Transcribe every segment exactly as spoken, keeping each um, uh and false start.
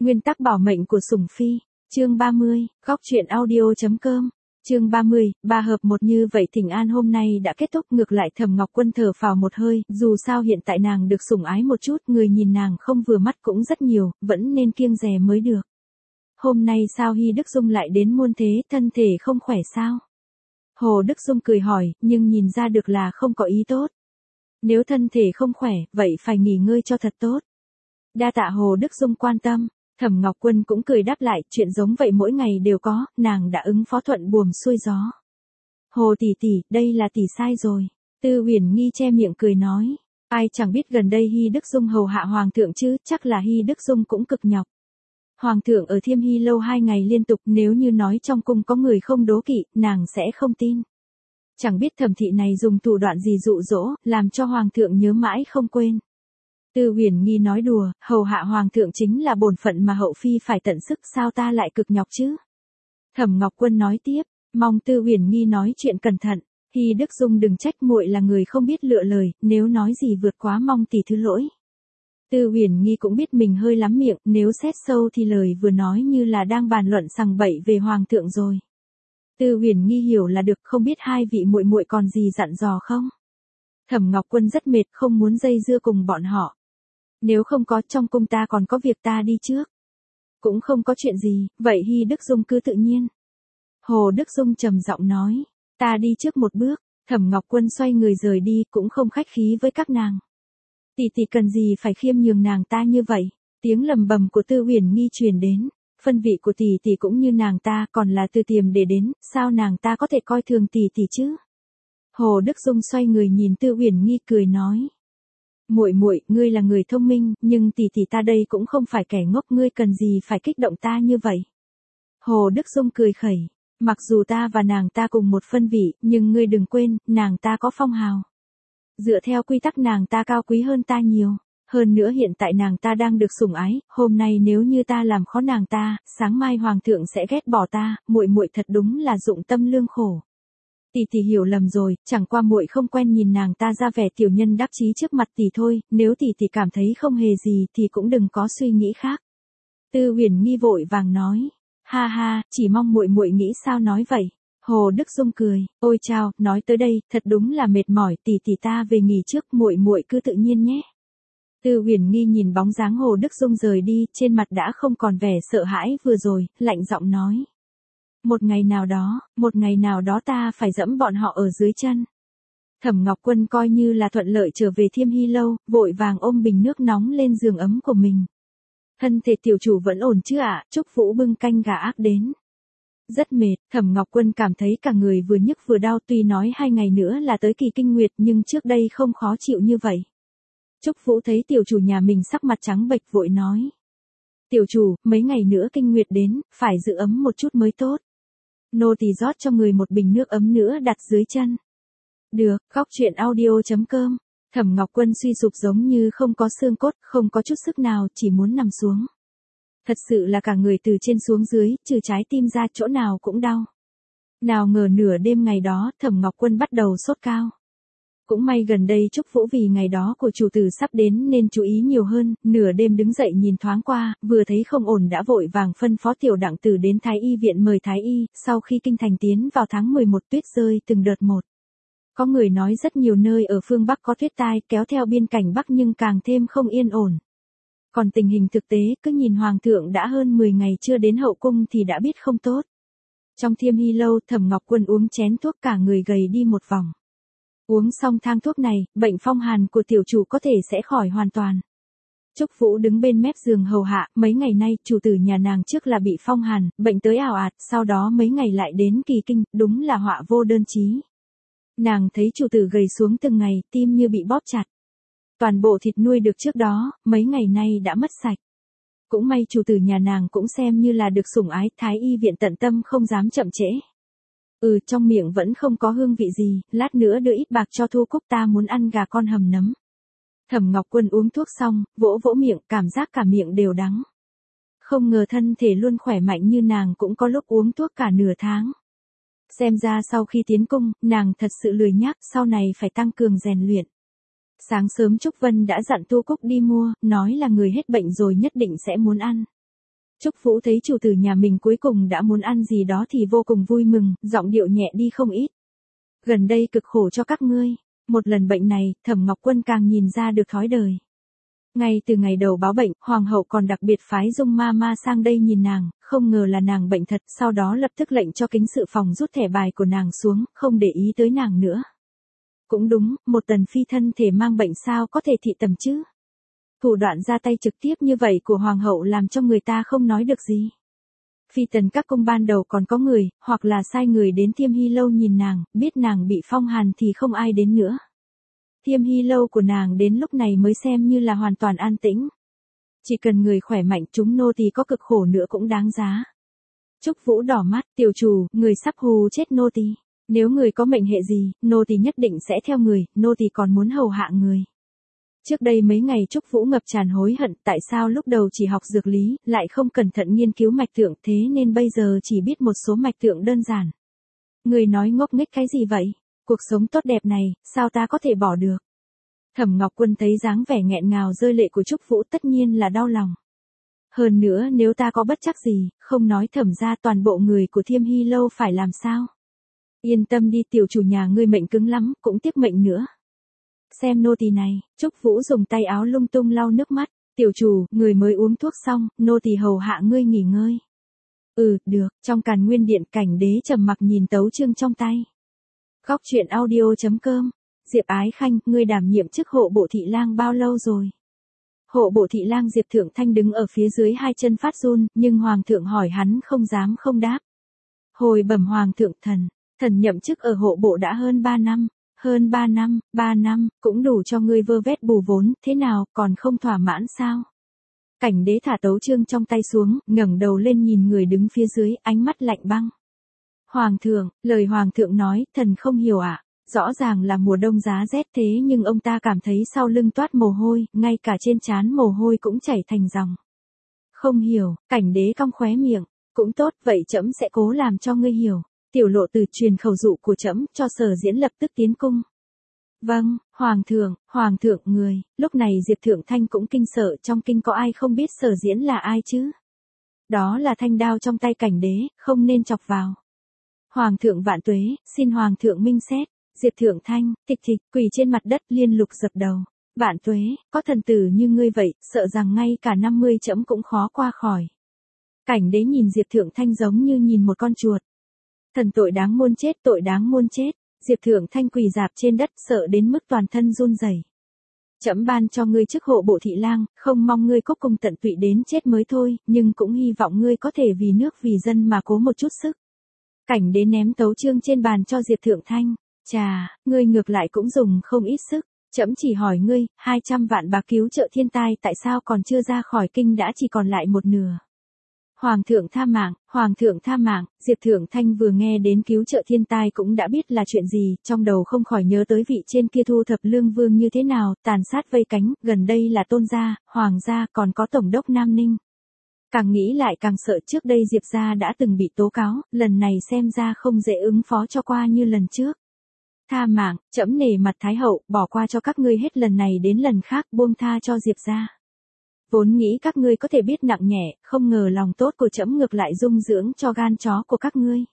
Nguyên tắc bảo mệnh của sủng phi, chương ba mươi, góc truyện audio.com, chương ba mươi, ba hợp một như vậy thỉnh an hôm nay đã kết thúc ngược lại Thẩm Ngọc Quân thở phào một hơi, dù sao hiện tại nàng được sủng ái một chút, người nhìn nàng không vừa mắt cũng rất nhiều, vẫn nên kiêng dè mới được. Hôm nay sao Hy Đức Dung lại đến muôn thế, thân thể không khỏe sao? Hồ Đức Dung cười hỏi, nhưng nhìn ra được là không có ý tốt. Nếu thân thể không khỏe, vậy phải nghỉ ngơi cho thật tốt. Đa tạ Hồ Đức Dung quan tâm. Thẩm Ngọc Quân cũng cười đáp lại, chuyện giống vậy mỗi ngày đều có, nàng đã ứng phó thuận buồm xuôi gió. Hồ tỷ tỷ, đây là tỷ sai rồi. Tư Huyền Nghi che miệng cười nói, ai chẳng biết gần đây Hy Đức Dung hầu hạ hoàng thượng chứ, chắc là Hy Đức Dung cũng cực nhọc. Hoàng thượng ở Thiêm Hy lâu hai ngày liên tục, nếu như nói trong cung có người không đố kỵ, nàng sẽ không tin. Chẳng biết thẩm thị này dùng thủ đoạn gì dụ dỗ, làm cho hoàng thượng nhớ mãi không quên. Tư Huyền Nghi nói đùa, hầu hạ hoàng thượng chính là bổn phận mà hậu phi phải tận sức, sao ta lại cực nhọc chứ? Thẩm Ngọc Quân nói tiếp, mong Tư Huyền Nghi nói chuyện cẩn thận, Hy Đức Dung đừng trách muội là người không biết lựa lời, nếu nói gì vượt quá mong tỷ thứ lỗi. Tư Huyền Nghi cũng biết mình hơi lắm miệng, nếu xét sâu thì lời vừa nói như là đang bàn luận sằng bậy về hoàng thượng rồi. Tư Huyền Nghi hiểu là được, không biết hai vị muội muội còn gì dặn dò không? Thẩm Ngọc Quân rất mệt, không muốn dây dưa cùng bọn họ. Nếu không có, trong cung ta còn có việc, ta đi trước. Cũng không có chuyện gì, vậy Hy Đức Dung cứ tự nhiên. Hồ Đức Dung trầm giọng nói, ta đi trước một bước. Thẩm Ngọc Quân xoay người rời đi, cũng không khách khí với các nàng. Tỷ tỷ cần gì phải khiêm nhường nàng ta như vậy? Tiếng lầm bầm của Tư Huyền Nghi truyền đến. Phân vị của tỷ tỷ cũng như nàng ta, còn là từ tiềm để đến, sao nàng ta có thể coi thường tỷ tỷ chứ? Hồ Đức Dung xoay người nhìn Tư Huyền Nghi cười nói, muội muội, ngươi là người thông minh, nhưng tỷ tỷ ta đây cũng không phải kẻ ngốc, ngươi cần gì phải kích động ta như vậy? Hồ Đức Dung cười khẩy, mặc dù ta và nàng ta cùng một phân vị, nhưng ngươi đừng quên, nàng ta có phong hào. Dựa theo quy tắc nàng ta cao quý hơn ta nhiều. Hơn nữa hiện tại nàng ta đang được sủng ái, hôm nay nếu như ta làm khó nàng ta, sáng mai hoàng thượng sẽ ghét bỏ ta, muội muội thật đúng là dụng tâm lương khổ. Tỷ tỷ hiểu lầm rồi, chẳng qua muội không quen nhìn nàng ta ra vẻ tiểu nhân đắc chí trước mặt tỷ thôi, nếu tỷ tỷ cảm thấy không hề gì thì cũng đừng có suy nghĩ khác. Tư Huyền Nghi vội vàng nói, ha ha, chỉ mong muội muội nghĩ sao nói vậy. Hồ Đức Dung cười, ôi chao, nói tới đây, thật đúng là mệt mỏi, tỷ tỷ ta về nghỉ trước, muội muội cứ tự nhiên nhé. Tư Huyền Nghi nhìn bóng dáng Hồ Đức Dung rời đi, trên mặt đã không còn vẻ sợ hãi vừa rồi, lạnh giọng nói. Một ngày nào đó, một ngày nào đó ta phải dẫm bọn họ ở dưới chân. Thẩm Ngọc Quân coi như là thuận lợi trở về Thiêm Hy lâu, vội vàng ôm bình nước nóng lên giường ấm của mình. Thân thể tiểu chủ vẫn ổn chứ ạ? Trúc Vũ bưng canh gà ác đến. Rất mệt, Thẩm Ngọc Quân cảm thấy cả người vừa nhức vừa đau, tuy nói hai ngày nữa là tới kỳ kinh nguyệt nhưng trước đây không khó chịu như vậy. Trúc Vũ thấy tiểu chủ nhà mình sắc mặt trắng bệch vội nói. Tiểu chủ, mấy ngày nữa kinh nguyệt đến, phải giữ ấm một chút mới tốt. Nô tỳ rót cho người một bình nước ấm nữa đặt dưới chân. Được, góc truyện audio.com. Thẩm Ngọc Quân suy sụp giống như không có xương cốt, không có chút sức nào, chỉ muốn nằm xuống. Thật sự là cả người từ trên xuống dưới, trừ trái tim ra chỗ nào cũng đau. Nào ngờ nửa đêm ngày đó, Thẩm Ngọc Quân bắt đầu sốt cao. Cũng may gần đây Trúc Vũ vì ngày đó của chủ tử sắp đến nên chú ý nhiều hơn, nửa đêm đứng dậy nhìn thoáng qua, vừa thấy không ổn đã vội vàng phân phó tiểu đặng tử đến Thái y viện mời Thái y, sau khi kinh thành tiến vào tháng mười một tuyết rơi từng đợt một. Có người nói rất nhiều nơi ở phương Bắc có tuyết tai kéo theo biên cảnh Bắc nhưng càng thêm không yên ổn. Còn tình hình thực tế, cứ nhìn hoàng thượng đã hơn mười ngày chưa đến hậu cung thì đã biết không tốt. Trong Thiêm Hy lâu, Thẩm Ngọc Quân uống chén thuốc cả người gầy đi một vòng. Uống xong thang thuốc này, bệnh phong hàn của tiểu chủ có thể sẽ khỏi hoàn toàn. Trúc Vũ đứng bên mép giường hầu hạ, mấy ngày nay chủ tử nhà nàng trước là bị phong hàn, bệnh tới ào ạt, sau đó mấy ngày lại đến kỳ kinh, đúng là họa vô đơn chí. Nàng thấy chủ tử gầy xuống từng ngày, tim như bị bóp chặt. Toàn bộ thịt nuôi được trước đó, mấy ngày nay đã mất sạch. Cũng may chủ tử nhà nàng cũng xem như là được sủng ái, Thái y viện tận tâm không dám chậm trễ. Ừ, trong miệng vẫn không có hương vị gì, lát nữa đưa ít bạc cho Thu Cúc, ta muốn ăn gà con hầm nấm. Thẩm Ngọc Quân uống thuốc xong, vỗ vỗ miệng, cảm giác cả miệng đều đắng. Không ngờ thân thể luôn khỏe mạnh như nàng cũng có lúc uống thuốc cả nửa tháng. Xem ra sau khi tiến cung, nàng thật sự lười nhác, sau này phải tăng cường rèn luyện. Sáng sớm Trúc Vân đã dặn Tu Cúc đi mua, nói là người hết bệnh rồi nhất định sẽ muốn ăn. Trúc Vũ thấy chủ tử nhà mình cuối cùng đã muốn ăn gì đó thì vô cùng vui mừng, giọng điệu nhẹ đi không ít. Gần đây cực khổ cho các ngươi, một lần bệnh này, Thẩm Ngọc Quân càng nhìn ra được thói đời. Ngay từ ngày đầu báo bệnh, Hoàng hậu còn đặc biệt phái Dung ma ma sang đây nhìn nàng, không ngờ là nàng bệnh thật, sau đó lập tức lệnh cho kính sự phòng rút thẻ bài của nàng xuống, không để ý tới nàng nữa. Cũng đúng, một tần phi thân thể mang bệnh sao có thể thị tầm chứ. Thủ đoạn ra tay trực tiếp như vậy của Hoàng hậu làm cho người ta không nói được gì. Phi tần các cung ban đầu còn có người, hoặc là sai người đến Thiêm Hy Lâu nhìn nàng, biết nàng bị phong hàn thì không ai đến nữa. Thiêm Hy Lâu của nàng đến lúc này mới xem như là hoàn toàn an tĩnh. Chỉ cần người khỏe mạnh chúng nô tỳ có cực khổ nữa cũng đáng giá. Trúc Vũ đỏ mắt, tiểu chủ, người sắp hù chết nô tỳ. Nếu người có mệnh hệ gì, nô tỳ nhất định sẽ theo người, nô tỳ còn muốn hầu hạ người. Trước đây mấy ngày Trúc Vũ ngập tràn hối hận tại sao lúc đầu chỉ học dược lý, lại không cẩn thận nghiên cứu mạch tượng thế nên bây giờ chỉ biết một số mạch tượng đơn giản. Người nói ngốc nghếch cái gì vậy? Cuộc sống tốt đẹp này, sao ta có thể bỏ được? Thẩm Ngọc Quân thấy dáng vẻ nghẹn ngào rơi lệ của Trúc Vũ tất nhiên là đau lòng. Hơn nữa nếu ta có bất trắc gì, không nói Thẩm ra toàn bộ người của Thiêm Hy Lâu phải làm sao? Yên tâm đi tiểu chủ nhà ngươi mệnh cứng lắm, cũng tiếc mệnh nữa. Xem nô tỳ này, Trúc Vũ dùng tay áo lung tung lau nước mắt, tiểu chủ, người mới uống thuốc xong, nô tỳ hầu hạ ngươi nghỉ ngơi. Ừ, được, trong Càn Nguyên Điện Cảnh Đế trầm mặc nhìn tấu chương trong tay. Góc truyện audio chấm com, Diệp Ái Khanh, ngươi đảm nhiệm chức hộ bộ thị lang bao lâu rồi? Hộ bộ thị lang Diệp Thượng Thanh đứng ở phía dưới hai chân phát run, nhưng Hoàng thượng hỏi hắn không dám không đáp. Hồi bẩm Hoàng thượng thần, thần nhậm chức ở hộ bộ đã hơn ba năm. Hơn ba năm, ba năm, cũng đủ cho ngươi vơ vét bù vốn, thế nào, còn không thỏa mãn sao? Cảnh Đế thả tấu chương trong tay xuống, ngẩng đầu lên nhìn người đứng phía dưới, ánh mắt lạnh băng. Hoàng thượng, lời Hoàng thượng nói, thần không hiểu ạ. À? Rõ ràng là mùa đông giá rét thế nhưng ông ta cảm thấy sau lưng toát mồ hôi, ngay cả trên trán mồ hôi cũng chảy thành dòng. Không hiểu, Cảnh Đế cong khóe miệng, cũng tốt, vậy trẫm sẽ cố làm cho ngươi hiểu. Tiểu lộ từ truyền khẩu dụ của trẫm cho Sở Diễn lập tức tiến cung. Vâng, Hoàng thượng, Hoàng thượng người, lúc này Diệp Thượng Thanh cũng kinh sợ, trong kinh có ai không biết Sở Diễn là ai chứ? Đó là thanh đao trong tay Cảnh Đế, không nên chọc vào. Hoàng thượng vạn tuế, xin Hoàng thượng minh xét, Diệp Thượng Thanh, thịch thịch, quỳ trên mặt đất liên lục dập đầu. Vạn tuế, có thần tử như ngươi vậy, sợ rằng ngay cả năm mươi trẫm cũng khó qua khỏi. Cảnh Đế nhìn Diệp Thượng Thanh giống như nhìn một con chuột. Thần tội đáng muôn chết, tội đáng muôn chết. Diệp Thượng Thanh quỳ rạp trên đất sợ đến mức toàn thân run rẩy. Trẫm ban cho ngươi chức hộ bộ thị lang, không mong ngươi cốc cùng tận tụy đến chết mới thôi, nhưng cũng hy vọng ngươi có thể vì nước vì dân mà cố một chút sức. Cảnh Đế ném tấu chương trên bàn cho Diệp Thượng Thanh. Chà, ngươi ngược lại cũng dùng không ít sức. Trẫm chỉ hỏi ngươi, hai trăm vạn bạc cứu trợ thiên tai tại sao còn chưa ra khỏi kinh đã chỉ còn lại một nửa. Hoàng thượng tha mạng, Hoàng thượng tha mạng, Diệp Thượng Thanh vừa nghe đến cứu trợ thiên tai cũng đã biết là chuyện gì, trong đầu không khỏi nhớ tới vị trên kia thu thập lương vương như thế nào, tàn sát vây cánh, gần đây là Tôn gia, Hoàng gia, còn có Tổng đốc Nam Ninh. Càng nghĩ lại càng sợ, trước đây Diệp gia đã từng bị tố cáo, lần này xem ra không dễ ứng phó cho qua như lần trước. Tha mạng, trẫm nể mặt Thái hậu, bỏ qua cho các ngươi hết lần này đến lần khác, buông tha cho Diệp gia. Vốn nghĩ các ngươi có thể biết nặng nhẹ, không ngờ lòng tốt của trẫm ngược lại dung dưỡng cho gan chó của các ngươi.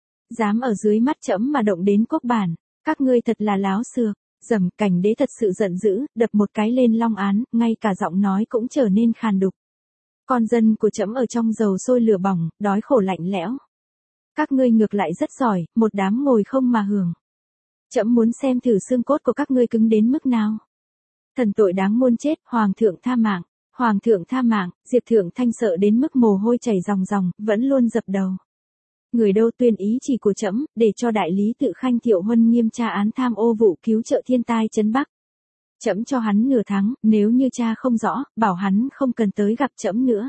Dám ở dưới mắt trẫm mà động đến quốc bản, các ngươi thật là láo xược. Dầm, Cảnh Đế thật sự giận dữ, đập một cái lên long án, ngay cả giọng nói cũng trở nên khàn đục. Con dân của trẫm ở trong dầu sôi lửa bỏng, đói khổ lạnh lẽo. Các ngươi ngược lại rất giỏi, một đám ngồi không mà hưởng. Trẫm muốn xem thử xương cốt của các ngươi cứng đến mức nào. Thần tội đáng muôn chết, Hoàng thượng tha mạng. Hoàng thượng tha mạng, Diệp Thượng Thanh sợ đến mức mồ hôi chảy ròng ròng, vẫn luôn dập đầu. Người đâu tuyên ý chỉ của trẫm, để cho đại lý Tự Khanh Thiệu Huân nghiêm tra án tham ô vụ cứu trợ thiên tai trấn Bắc. Trẫm cho hắn nửa tháng, nếu như cha không rõ, bảo hắn không cần tới gặp trẫm nữa.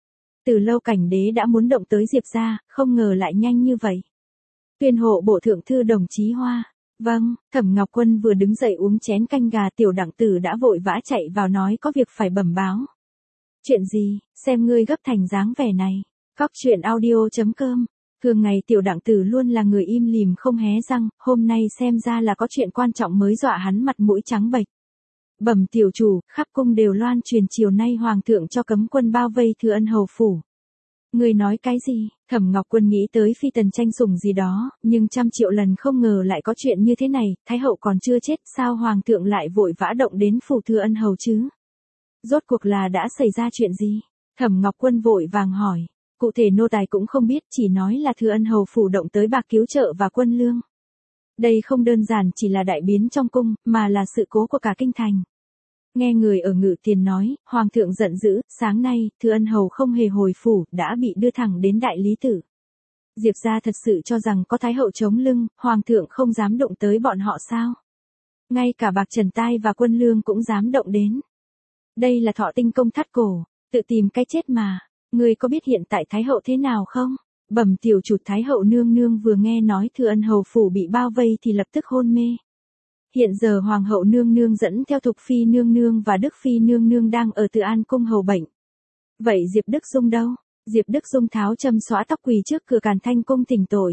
Từ lâu Cảnh Đế đã muốn động tới Diệp gia, không ngờ lại nhanh như vậy. Tuyên hộ bộ thượng thư Đồng Chí Hoa. Vâng, Thẩm Ngọc Quân vừa đứng dậy uống chén canh gà, tiểu đặng tử đã vội vã chạy vào nói có việc phải bẩm báo. Chuyện gì, xem ngươi gấp thành dáng vẻ này. Góc truyện audio chấm com. Thường ngày tiểu đặng tử luôn là người im lìm không hé răng, hôm nay xem ra là có chuyện quan trọng mới dọa hắn mặt mũi trắng bệch. Bẩm tiểu chủ, khắp cung đều loan truyền chiều nay Hoàng thượng cho cấm quân bao vây Thừa Ân hầu phủ. Ngươi nói cái gì? Thẩm Ngọc Quân nghĩ tới phi tần tranh sủng gì đó, nhưng trăm triệu lần không ngờ lại có chuyện như thế này, Thái hậu còn chưa chết, sao hoàng thượng lại vội vã động đến phủ Thừa Ân hầu chứ? Rốt cuộc là đã xảy ra chuyện gì? Thẩm Ngọc Quân vội vàng hỏi. Cụ thể nô tài cũng không biết, chỉ nói là Thừa Ân hầu phủ động tới bạc cứu trợ và quân lương. Đây không đơn giản chỉ là đại biến trong cung, mà là sự cố của cả kinh thành. Nghe người ở Ngự Tiền nói, hoàng thượng giận dữ, sáng nay, Thừa Ân hầu không hề hồi phủ, đã bị đưa thẳng đến đại lý tự. Diệp gia thật sự cho rằng có thái hậu chống lưng, hoàng thượng không dám động tới bọn họ sao? Ngay cả bạc trần tai và quân lương cũng dám động đến. Đây là Thọ Tinh công thắt cổ, tự tìm cái chết mà. Ngươi có biết hiện tại thái hậu thế nào không? Bẩm tiểu chủ, thái hậu nương nương vừa nghe nói Thừa Ân hầu phủ bị bao vây thì lập tức hôn mê. Hiện giờ hoàng hậu nương nương dẫn theo Thục phi nương nương và Đức phi nương nương đang ở Từ An cung hầu bệnh. Vậy Diệp Đức Dung đâu? Diệp Đức Dung tháo châm xõa tóc quỳ trước cửa Càn Thanh cung thỉnh tội.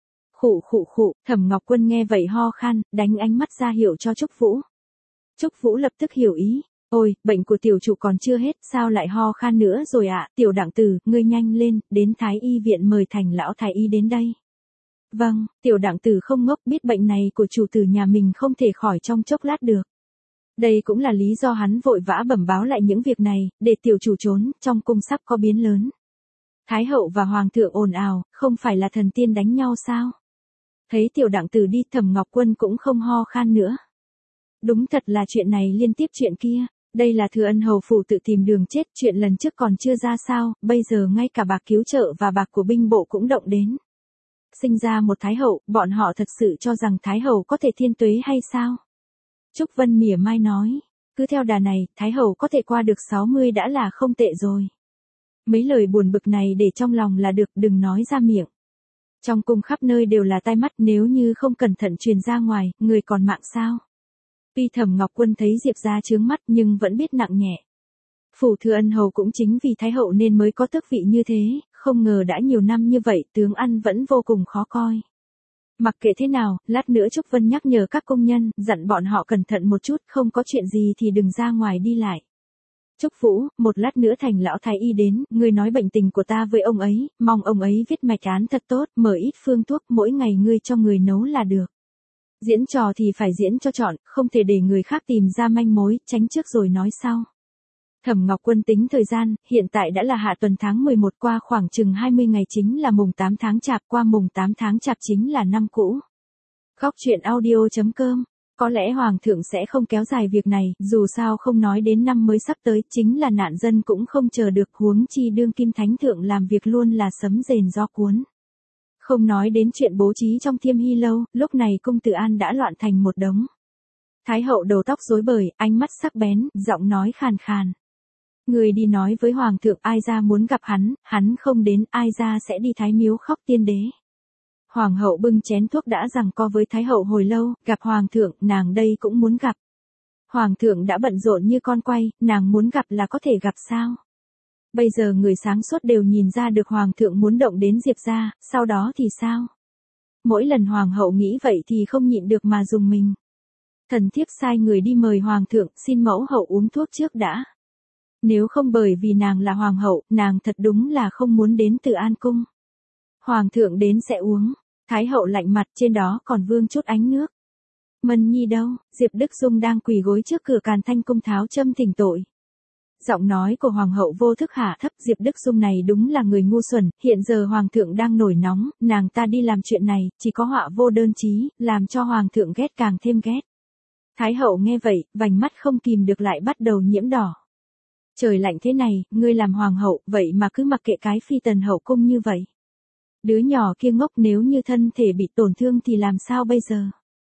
Khụ khụ khụ, Thẩm Ngọc Quân nghe vậy ho khan, đánh ánh mắt ra hiệu cho Trúc Vũ. Trúc Vũ lập tức hiểu ý. Ôi, bệnh của tiểu chủ còn chưa hết, sao lại ho khan nữa rồi ạ? À? Tiểu đặng tử, ngươi nhanh lên, đến Thái y viện mời Thành lão thái y đến đây. Vâng, tiểu đặng tử không ngốc, biết bệnh này của chủ tử nhà mình không thể khỏi trong chốc lát được. Đây cũng là lý do hắn vội vã bẩm báo lại những việc này, để tiểu chủ trốn, trong cung sắp có biến lớn. Thái hậu và hoàng thượng ồn ào, không phải là thần tiên đánh nhau sao? Thấy tiểu đặng tử đi, Thẩm Ngọc Quân cũng không ho khan nữa. Đúng thật là chuyện này liên tiếp chuyện kia. Đây là Thừa Ân hầu phủ tự tìm đường chết, chuyện lần trước còn chưa ra sao, bây giờ ngay cả bạc cứu trợ và bạc của binh bộ cũng động đến. Sinh ra một thái hậu, bọn họ thật sự cho rằng thái hậu có thể thiên tuế hay sao? Trúc Vân mỉa mai nói, cứ theo đà này, thái hậu có thể qua được sáu mươi đã là không tệ rồi. Mấy lời buồn bực này để trong lòng là được, đừng nói ra miệng. Trong cung khắp nơi đều là tai mắt, nếu như không cẩn thận truyền ra ngoài, người còn mạng sao? Tuy Thẩm Ngọc Quân thấy Diệp gia chướng mắt nhưng vẫn biết nặng nhẹ. Phủ Thừa Ân hầu cũng chính vì thái hậu nên mới có tước vị như thế, không ngờ đã nhiều năm như vậy tướng ăn vẫn vô cùng khó coi. Mặc kệ thế nào, lát nữa Trúc Vân nhắc nhở các công nhân, dặn bọn họ cẩn thận một chút, không có chuyện gì thì đừng ra ngoài đi lại. Trúc Vũ, một lát nữa Thành lão thái y đến, ngươi nói bệnh tình của ta với ông ấy, mong ông ấy viết mạch án thật tốt, mở ít phương thuốc, mỗi ngày ngươi cho người nấu là được. Diễn trò thì phải diễn cho trọn, không thể để người khác tìm ra manh mối, tránh trước rồi nói sau. Thẩm Ngọc Quân tính thời gian, hiện tại đã là hạ tuần tháng mười một, qua khoảng chừng hai mươi ngày chính là mùng tám tháng Chạp, qua mùng tám tháng Chạp chính là năm cũ. Góc truyện audio chấm com. Có lẽ Hoàng thượng sẽ không kéo dài việc này, dù sao không nói đến năm mới sắp tới, chính là nạn dân cũng không chờ được, huống chi đương kim thánh thượng làm việc luôn là sấm rền gió cuốn. Không nói đến chuyện bố trí trong Thiêm Hy lâu, lúc này cung Từ An đã loạn thành một đống. Thái hậu đầu tóc rối bời, ánh mắt sắc bén, giọng nói khàn khàn. Người đi nói với hoàng thượng ai ra muốn gặp hắn, hắn không đến, ai ra sẽ đi Thái miếu khóc tiên đế. Hoàng hậu bưng chén thuốc đã giằng co với Thái hậu hồi lâu, gặp hoàng thượng, nàng đây cũng muốn gặp. Hoàng thượng đã bận rộn như con quay, nàng muốn gặp là có thể gặp sao? Bây giờ người sáng suốt đều nhìn ra được hoàng thượng muốn động đến Diệp gia, sau đó thì sao? Mỗi lần hoàng hậu nghĩ vậy thì không nhịn được mà dùng mình. Thần thiếp sai người đi mời hoàng thượng, xin mẫu hậu uống thuốc trước đã. Nếu không bởi vì nàng là hoàng hậu, nàng thật đúng là không muốn đến Từ An cung. Hoàng thượng đến sẽ uống. Thái hậu lạnh mặt, trên đó còn vương chút ánh nước. Mân Nhi đâu? Diệp Đức Dung đang quỳ gối trước cửa Càn Thanh cung tháo châm thỉnh tội. Giọng nói của hoàng hậu vô thức hạ thấp, Diệp Đức Dung này đúng là người ngu xuẩn, hiện giờ hoàng thượng đang nổi nóng, nàng ta đi làm chuyện này, chỉ có họa vô đơn chí, làm cho hoàng thượng ghét càng thêm ghét. Thái hậu nghe vậy, vành mắt không kìm được lại bắt đầu nhiễm đỏ. Trời lạnh thế này, ngươi làm hoàng hậu, vậy mà cứ mặc kệ cái phi tần hậu cung như vậy. Đứa nhỏ kia ngốc, nếu như thân thể bị tổn thương thì làm sao bây giờ?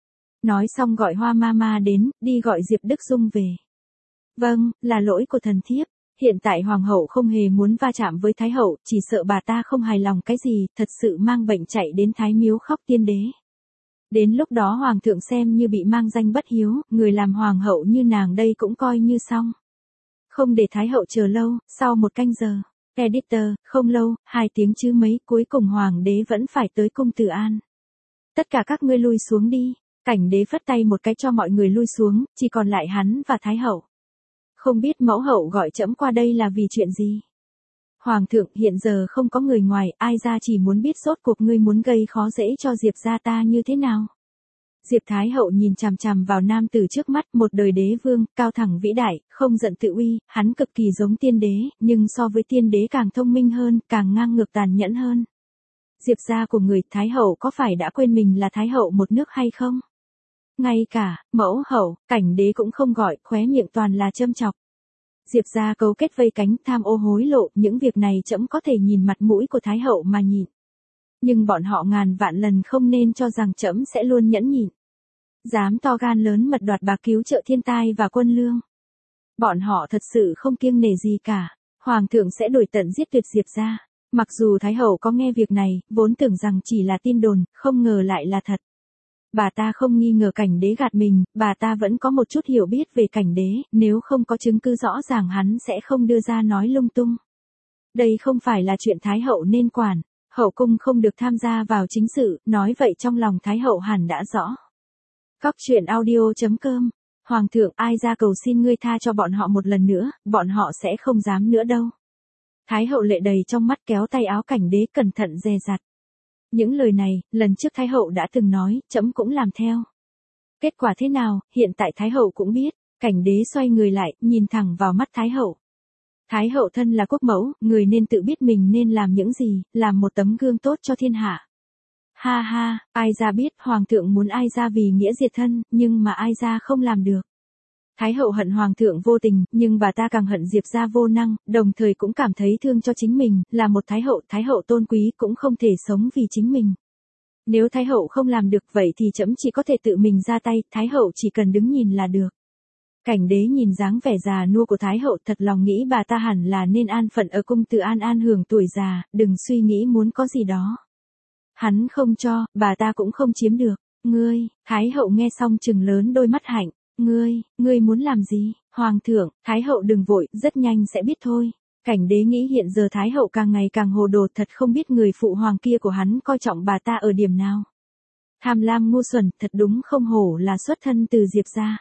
Nói xong gọi Hoa Mama đến, đi gọi Diệp Đức Dung về. Vâng, là lỗi của thần thiếp. Hiện tại hoàng hậu không hề muốn va chạm với thái hậu, chỉ sợ bà ta không hài lòng cái gì, thật sự mang bệnh chạy đến Thái miếu khóc tiên đế. Đến lúc đó hoàng thượng xem như bị mang danh bất hiếu, người làm hoàng hậu như nàng đây cũng coi như xong. Không để thái hậu chờ lâu, sau một canh giờ. Editor, không lâu, hai tiếng chứ mấy, cuối cùng hoàng đế vẫn phải tới cung Từ An. Tất cả các ngươi lui xuống đi. Cảnh đế phất tay một cái cho mọi người lui xuống, chỉ còn lại hắn và thái hậu. Không biết mẫu hậu gọi trẫm qua đây là vì chuyện gì? Hoàng thượng, hiện giờ không có người ngoài, ai ra chỉ muốn biết sốt cuộc ngươi muốn gây khó dễ cho Diệp gia ta như thế nào. Diệp Thái Hậu nhìn chằm chằm vào nam tử trước mắt, một đời đế vương, cao thẳng vĩ đại, không giận tự uy, hắn cực kỳ giống tiên đế, nhưng so với tiên đế càng thông minh hơn, càng ngang ngược tàn nhẫn hơn. Diệp gia của người, Thái Hậu có phải đã quên mình là Thái Hậu một nước hay không? Ngay cả, mẫu hậu, cảnh đế cũng không gọi, khóe miệng toàn là châm chọc. Diệp gia cấu kết vây cánh, tham ô hối lộ, những việc này trẫm có thể nhìn mặt mũi của Thái Hậu mà nhịn. Nhưng bọn họ ngàn vạn lần không nên cho rằng trẫm sẽ luôn nhẫn nhịn. Dám to gan lớn mật đoạt bạc cứu trợ thiên tai và quân lương. Bọn họ thật sự không kiêng nể gì cả, Hoàng thượng sẽ đuổi tận giết tuyệt Diệp gia. Mặc dù Thái Hậu có nghe việc này, vốn tưởng rằng chỉ là tin đồn, không ngờ lại là thật. Bà ta không nghi ngờ cảnh đế gạt mình, bà ta vẫn có một chút hiểu biết về cảnh đế, nếu không có chứng cứ rõ ràng hắn sẽ không đưa ra nói lung tung. Đây không phải là chuyện Thái Hậu nên quản, hậu cung không được tham gia vào chính sự, nói vậy trong lòng Thái Hậu hẳn đã rõ. Cóc truyện audio chấm com. Hoàng thượng, ai ra cầu xin ngươi tha cho bọn họ một lần nữa, bọn họ sẽ không dám nữa đâu. Thái Hậu lệ đầy trong mắt kéo tay áo cảnh đế cẩn thận dè dặt. Những lời này, lần trước Thái Hậu đã từng nói, trẫm cũng làm theo. Kết quả thế nào, hiện tại Thái Hậu cũng biết, cảnh đế xoay người lại, nhìn thẳng vào mắt Thái Hậu. Thái Hậu thân là quốc mẫu, người nên tự biết mình nên làm những gì, làm một tấm gương tốt cho thiên hạ. Ha ha, ai ra biết Hoàng thượng muốn ai ra vì nghĩa diệt thân, nhưng mà ai ra không làm được. Thái Hậu hận Hoàng thượng vô tình, nhưng bà ta càng hận Diệp gia vô năng, đồng thời cũng cảm thấy thương cho chính mình, là một Thái Hậu, Thái Hậu tôn quý cũng không thể sống vì chính mình. Nếu Thái Hậu không làm được vậy thì trẫm chỉ có thể tự mình ra tay, Thái Hậu chỉ cần đứng nhìn là được. Cảnh đế nhìn dáng vẻ già nua của Thái Hậu, thật lòng nghĩ bà ta hẳn là nên an phận ở cung Từ An an hưởng tuổi già, đừng suy nghĩ muốn có gì đó. Hắn không cho, bà ta cũng không chiếm được. Ngươi, Thái Hậu nghe xong trừng lớn đôi mắt hạnh. Ngươi, ngươi muốn làm gì? Hoàng thượng, Thái Hậu đừng vội, rất nhanh sẽ biết thôi. Cảnh đế nghĩ hiện giờ Thái Hậu càng ngày càng hồ đồ, thật không biết người phụ hoàng kia của hắn coi trọng bà ta ở điểm nào. Tham lam ngu xuẩn, thật đúng không hổ là xuất thân từ Diệp gia.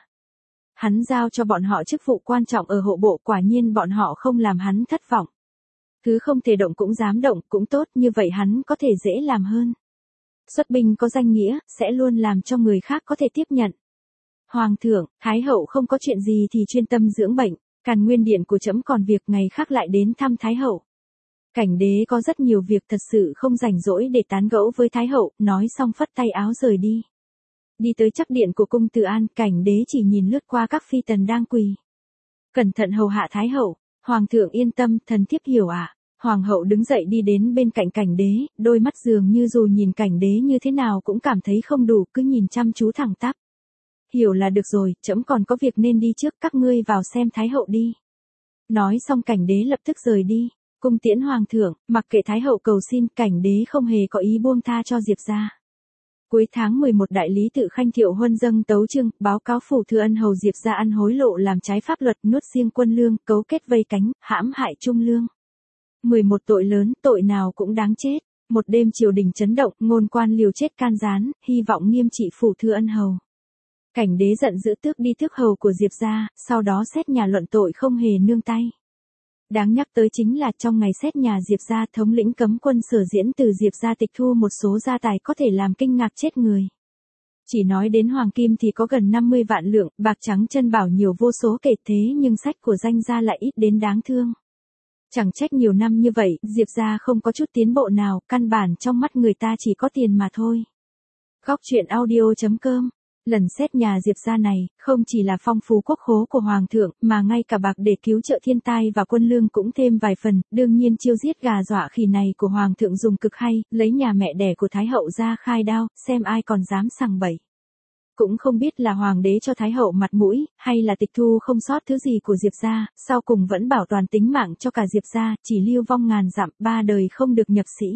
Hắn giao cho bọn họ chức vụ quan trọng ở hộ bộ, quả nhiên bọn họ không làm hắn thất vọng. Thứ không thể động cũng dám động, cũng tốt, như vậy hắn có thể dễ làm hơn. Xuất binh có danh nghĩa, sẽ luôn làm cho người khác có thể tiếp nhận. Hoàng thượng, Thái Hậu không có chuyện gì thì chuyên tâm dưỡng bệnh, Càn Nguyên điện của trẫm còn việc, ngày khác lại đến thăm Thái Hậu. Cảnh đế có rất nhiều việc, thật sự không rảnh rỗi để tán gẫu với Thái Hậu, nói xong phất tay áo rời đi. Đi tới chắc điện của cung Từ An, cảnh đế chỉ nhìn lướt qua các phi tần đang quỳ. Cẩn thận hầu hạ Thái Hậu. Hoàng thượng yên tâm, thần thiếp hiểu ạ. À. Hoàng hậu đứng dậy đi đến bên cạnh cảnh đế, đôi mắt dường như dù nhìn cảnh đế như thế nào cũng cảm thấy không đủ, cứ nhìn chăm chú thẳng tắp. Hiểu là được rồi, trẫm còn có việc nên đi trước, các ngươi vào xem Thái Hậu đi. Nói xong cảnh đế lập tức rời đi. Cung tiễn Hoàng thượng, mặc kệ Thái Hậu cầu xin, cảnh đế không hề có ý buông tha cho Diệp gia. Cuối tháng mười một, đại lý tự Khanh Thiệu Huân dâng tấu chương, báo cáo phủ thừa ân hầu Diệp gia ăn hối lộ làm trái pháp luật, nuốt riêng quân lương, cấu kết vây cánh, hãm hại trung lương. mười một tội lớn, tội nào cũng đáng chết. Một đêm triều đình chấn động, ngôn quan liều chết can gián, hy vọng nghiêm trị phủ thừa ân hầu. Cảnh đế giận dữ tước đi tước hầu của Diệp gia, sau đó xét nhà luận tội không hề nương tay. Đáng nhắc tới chính là trong ngày xét nhà Diệp gia, thống lĩnh cấm quân Sở Diễn từ Diệp gia tịch thu một số gia tài có thể làm kinh ngạc chết người. Chỉ nói đến hoàng kim thì có gần năm mươi vạn lượng, bạc trắng chân bảo nhiều vô số kể, thế nhưng sách của danh gia lại ít đến đáng thương. Chẳng trách nhiều năm như vậy, Diệp gia không có chút tiến bộ nào, căn bản trong mắt người ta chỉ có tiền mà thôi. Góc truyện audio chấm com. Lần xét nhà Diệp gia này, không chỉ là phong phú quốc khố của Hoàng thượng, mà ngay cả bạc để cứu trợ thiên tai và quân lương cũng thêm vài phần, đương nhiên chiêu giết gà dọa khỉ này của Hoàng thượng dùng cực hay, lấy nhà mẹ đẻ của Thái Hậu ra khai đao, xem ai còn dám sằng bậy. Cũng không biết là Hoàng đế cho Thái Hậu mặt mũi, hay là tịch thu không sót thứ gì của Diệp gia, sau cùng vẫn bảo toàn tính mạng cho cả Diệp gia, chỉ lưu vong ngàn dặm, ba đời không được nhập sĩ.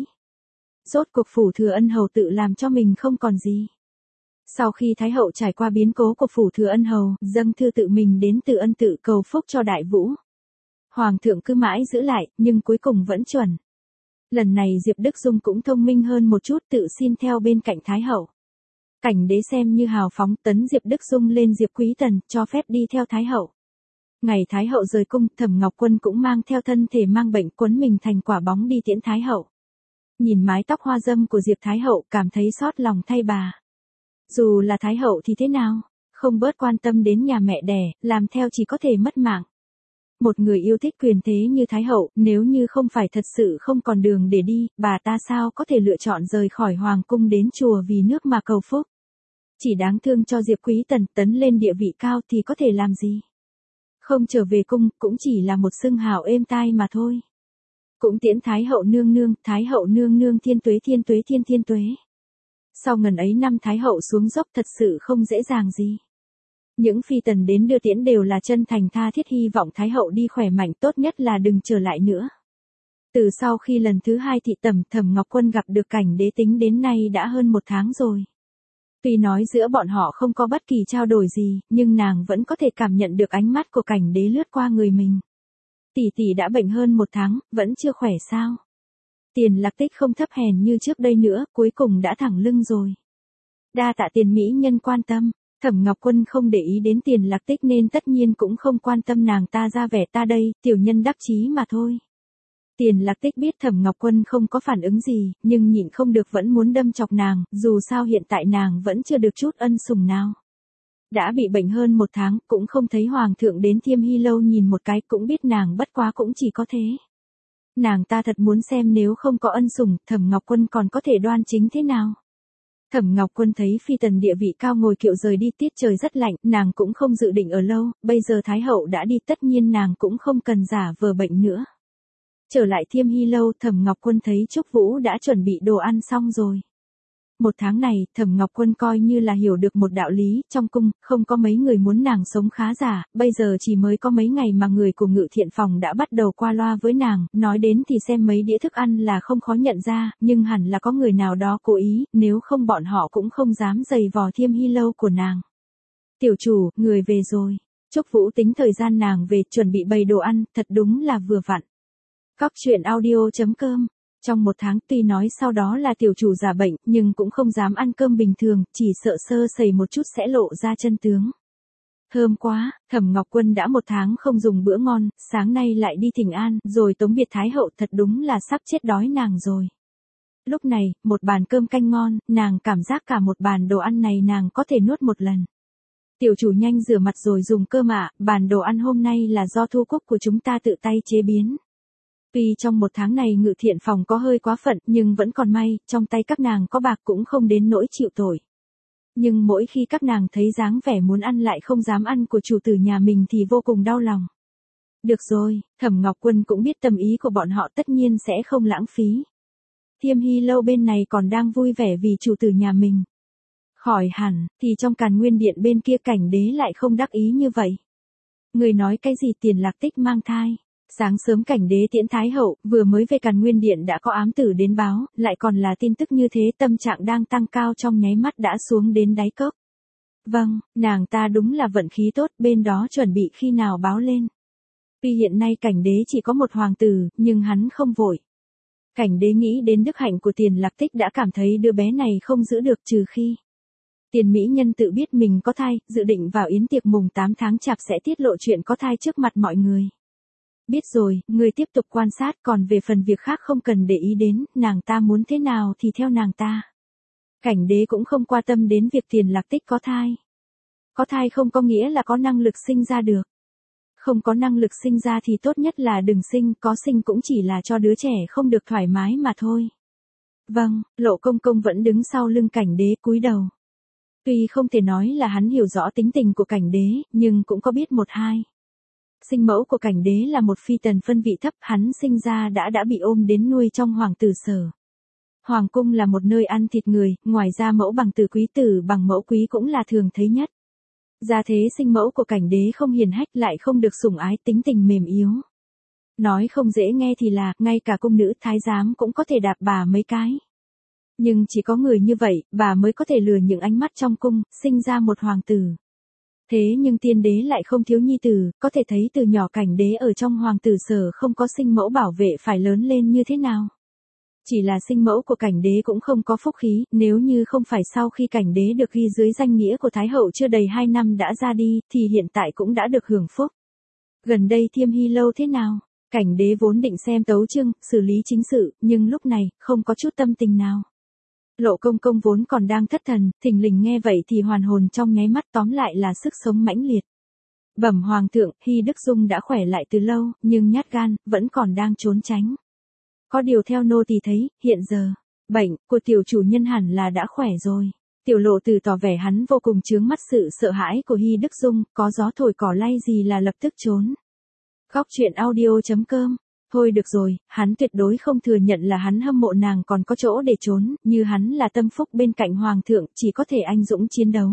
Rốt cuộc phủ thừa ân hầu tự làm cho mình không còn gì. Sau khi Thái Hậu trải qua biến cố của phủ thừa ân hầu, dâng thư tự mình đến Từ Ân tự cầu phúc cho Đại Vũ. Hoàng thượng cứ mãi giữ lại, nhưng cuối cùng vẫn chuẩn. Lần này Diệp Đức Dung cũng thông minh hơn một chút, tự xin theo bên cạnh Thái Hậu. Cảnh đế xem như hào phóng, tấn Diệp Đức Dung lên Diệp Quý Tần, cho phép đi theo Thái Hậu. Ngày Thái hậu rời cung, Thẩm Ngọc Quân cũng mang theo thân thể mang bệnh quấn mình thành quả bóng đi tiễn Thái hậu. Nhìn mái tóc hoa dâm của Diệp Thái hậu cảm thấy xót lòng thay bà. Dù là Thái hậu thì thế nào, không bớt quan tâm đến nhà mẹ đẻ, làm theo chỉ có thể mất mạng. Một người yêu thích quyền thế như Thái hậu, nếu như không phải thật sự không còn đường để đi, bà ta sao có thể lựa chọn rời khỏi hoàng cung đến chùa vì nước mà cầu phúc. Chỉ đáng thương cho Diệp Quý Tần tấn lên địa vị cao thì có thể làm gì. Không trở về cung, cũng chỉ là một xưng hào êm tai mà thôi. Cũng tiễn Thái hậu nương nương, Thái hậu nương nương thiên tuế thiên tuế thiên thiên tuế. Sau ngần ấy năm Thái hậu xuống dốc thật sự không dễ dàng gì. Những phi tần đến đưa tiễn đều là chân thành tha thiết hy vọng Thái hậu đi khỏe mạnh, tốt nhất là đừng trở lại nữa. Từ sau khi lần thứ hai thị tẩm Thẩm Ngọc Quân gặp được Cảnh Đế tính đến nay đã hơn một tháng rồi. Tuy nói giữa bọn họ không có bất kỳ trao đổi gì, nhưng nàng vẫn có thể cảm nhận được ánh mắt của Cảnh Đế lướt qua người mình. Tỷ tỷ đã bệnh hơn một tháng, vẫn chưa khỏe sao? Tiền Lạc Tích không thấp hèn như trước đây nữa, cuối cùng đã thẳng lưng rồi. Đa tạ Tiền mỹ nhân quan tâm. Thẩm Ngọc Quân không để ý đến Tiền Lạc Tích nên tất nhiên cũng không quan tâm nàng ta ra vẻ ta đây, tiểu nhân đắc chí mà thôi. Tiền Lạc Tích biết Thẩm Ngọc Quân không có phản ứng gì, nhưng nhịn không được vẫn muốn đâm chọc nàng, dù sao hiện tại nàng vẫn chưa được chút ân sủng nào. Đã bị bệnh hơn một tháng, cũng không thấy Hoàng thượng đến Thiêm Hy Lâu nhìn một cái, cũng biết nàng bất quá cũng chỉ có thế. Nàng ta thật muốn xem nếu không có ân sủng, Thẩm Ngọc Quân còn có thể đoan chính thế nào. Thẩm Ngọc Quân thấy phi tần địa vị cao ngồi kiệu rời đi, tiết trời rất lạnh, nàng cũng không dự định ở lâu, bây giờ Thái hậu đã đi tất nhiên nàng cũng không cần giả vờ bệnh nữa. Trở lại Thiêm Hy Lâu, Thẩm Ngọc Quân thấy Trúc Vũ đã chuẩn bị đồ ăn xong rồi. Một tháng này, Thẩm Ngọc Quân coi như là hiểu được một đạo lý, trong cung, không có mấy người muốn nàng sống khá giả, bây giờ chỉ mới có mấy ngày mà người của Ngự Thiện Phòng đã bắt đầu qua loa với nàng, nói đến thì xem mấy đĩa thức ăn là không khó nhận ra, nhưng hẳn là có người nào đó cố ý, nếu không bọn họ cũng không dám giày vò Thiêm Hy Lâu của nàng. Tiểu chủ, người về rồi. Trúc Vũ tính thời gian nàng về, chuẩn bị bày đồ ăn, thật đúng là vừa vặn. Cóc truyện audio chấm com. Trong một tháng tuy nói sau đó là tiểu chủ giả bệnh, nhưng cũng không dám ăn cơm bình thường, chỉ sợ sơ sẩy một chút sẽ lộ ra chân tướng. Thơm quá, Thẩm Ngọc Quân đã một tháng không dùng bữa ngon, sáng nay lại đi thỉnh an, rồi tống biệt Thái hậu, thật đúng là sắp chết đói nàng rồi. Lúc này, một bàn cơm canh ngon, nàng cảm giác cả một bàn đồ ăn này nàng có thể nuốt một lần. Tiểu chủ nhanh rửa mặt rồi dùng cơm ạ, bàn đồ ăn hôm nay là do Thu Cúc của chúng ta tự tay chế biến. Tuy trong một tháng này Ngự Thiện Phòng có hơi quá phận, nhưng vẫn còn may, trong tay các nàng có bạc cũng không đến nỗi chịu tội. Nhưng mỗi khi các nàng thấy dáng vẻ muốn ăn lại không dám ăn của chủ tử nhà mình thì vô cùng đau lòng. Được rồi, Thẩm Ngọc Quân cũng biết tâm ý của bọn họ tất nhiên sẽ không lãng phí. Thiêm Hy Lâu bên này còn đang vui vẻ vì chủ tử nhà mình khỏi hẳn, thì trong Càn Nguyên Điện bên kia Cảnh Đế lại không đắc ý như vậy. Người nói cái gì Tiền Lạc Tích mang thai? Sáng sớm Cảnh Đế tiễn Thái hậu, vừa mới về Càn Nguyên Điện đã có ám tử đến báo, lại còn là tin tức như thế, tâm trạng đang tăng cao trong nháy mắt đã xuống đến đáy cốc. Vâng, nàng ta đúng là vận khí tốt, bên đó chuẩn bị khi nào báo lên. Tuy hiện nay Cảnh Đế chỉ có một hoàng tử, nhưng hắn không vội. Cảnh Đế nghĩ đến đức hạnh của Tiền Lạc Tích đã cảm thấy đứa bé này không giữ được, trừ khi Tiền mỹ nhân tự biết mình có thai, dự định vào yến tiệc mùng tám tháng chạp sẽ tiết lộ chuyện có thai trước mặt mọi người. Biết rồi, người tiếp tục quan sát, còn về phần việc khác không cần để ý đến, nàng ta muốn thế nào thì theo nàng ta. Cảnh Đế cũng không quan tâm đến việc Tiền Lạc Tích có thai. Có thai không có nghĩa là có năng lực sinh ra được. Không có năng lực sinh ra thì tốt nhất là đừng sinh, có sinh cũng chỉ là cho đứa trẻ không được thoải mái mà thôi. Vâng, Lộ Công Công vẫn đứng sau lưng Cảnh Đế cúi đầu. Tuy không thể nói là hắn hiểu rõ tính tình của Cảnh Đế, nhưng cũng có biết một hai. Sinh mẫu của Cảnh Đế là một phi tần phân vị thấp, hắn sinh ra đã đã bị ôm đến nuôi trong hoàng tử sở. Hoàng cung là một nơi ăn thịt người, ngoài ra mẫu bằng tử quý tử bằng mẫu quý cũng là thường thấy nhất. Gia thế sinh mẫu của Cảnh Đế không hiền hách, lại không được sủng ái, tính tình mềm yếu. Nói không dễ nghe thì là, ngay cả cung nữ thái giám cũng có thể đạp bà mấy cái. Nhưng chỉ có người như vậy, bà mới có thể lừa những ánh mắt trong cung, sinh ra một hoàng tử. Thế nhưng tiên đế lại không thiếu nhi tử, có thể thấy từ nhỏ Cảnh Đế ở trong hoàng tử sở không có sinh mẫu bảo vệ phải lớn lên như thế nào. Chỉ là sinh mẫu của Cảnh Đế cũng không có phúc khí, nếu như không phải sau khi Cảnh Đế được ghi dưới danh nghĩa của Thái hậu chưa đầy hai năm đã ra đi, thì hiện tại cũng đã được hưởng phúc. Gần đây Thiêm Hy lâu thế nào? Cảnh đế vốn định xem tấu chương, xử lý chính sự, nhưng lúc này, không có chút tâm tình nào. Lộ công công vốn còn đang thất thần, thình lình nghe vậy thì hoàn hồn trong nháy mắt, tóm lại là sức sống mãnh liệt. Bẩm hoàng thượng, Hy Đức Dung đã khỏe lại từ lâu, nhưng nhát gan, vẫn còn đang trốn tránh. Có điều theo nô tỳ thấy, hiện giờ, bệnh của tiểu chủ nhân hẳn là đã khỏe rồi. Tiểu Lộ Tử tỏ vẻ hắn vô cùng chướng mắt sự sợ hãi của Hy Đức Dung, có gió thổi cỏ lay gì là lập tức trốn. Góc truyện audio chấm com. Thôi được rồi, hắn tuyệt đối không thừa nhận là hắn hâm mộ nàng còn có chỗ để trốn, như hắn là tâm phúc bên cạnh hoàng thượng, chỉ có thể anh dũng chiến đấu.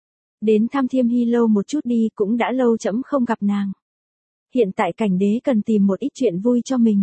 Đến thăm Thiêm Hy lâu một chút đi, cũng đã lâu trẫm không gặp nàng. Hiện tại cảnh đế cần tìm một ít chuyện vui cho mình.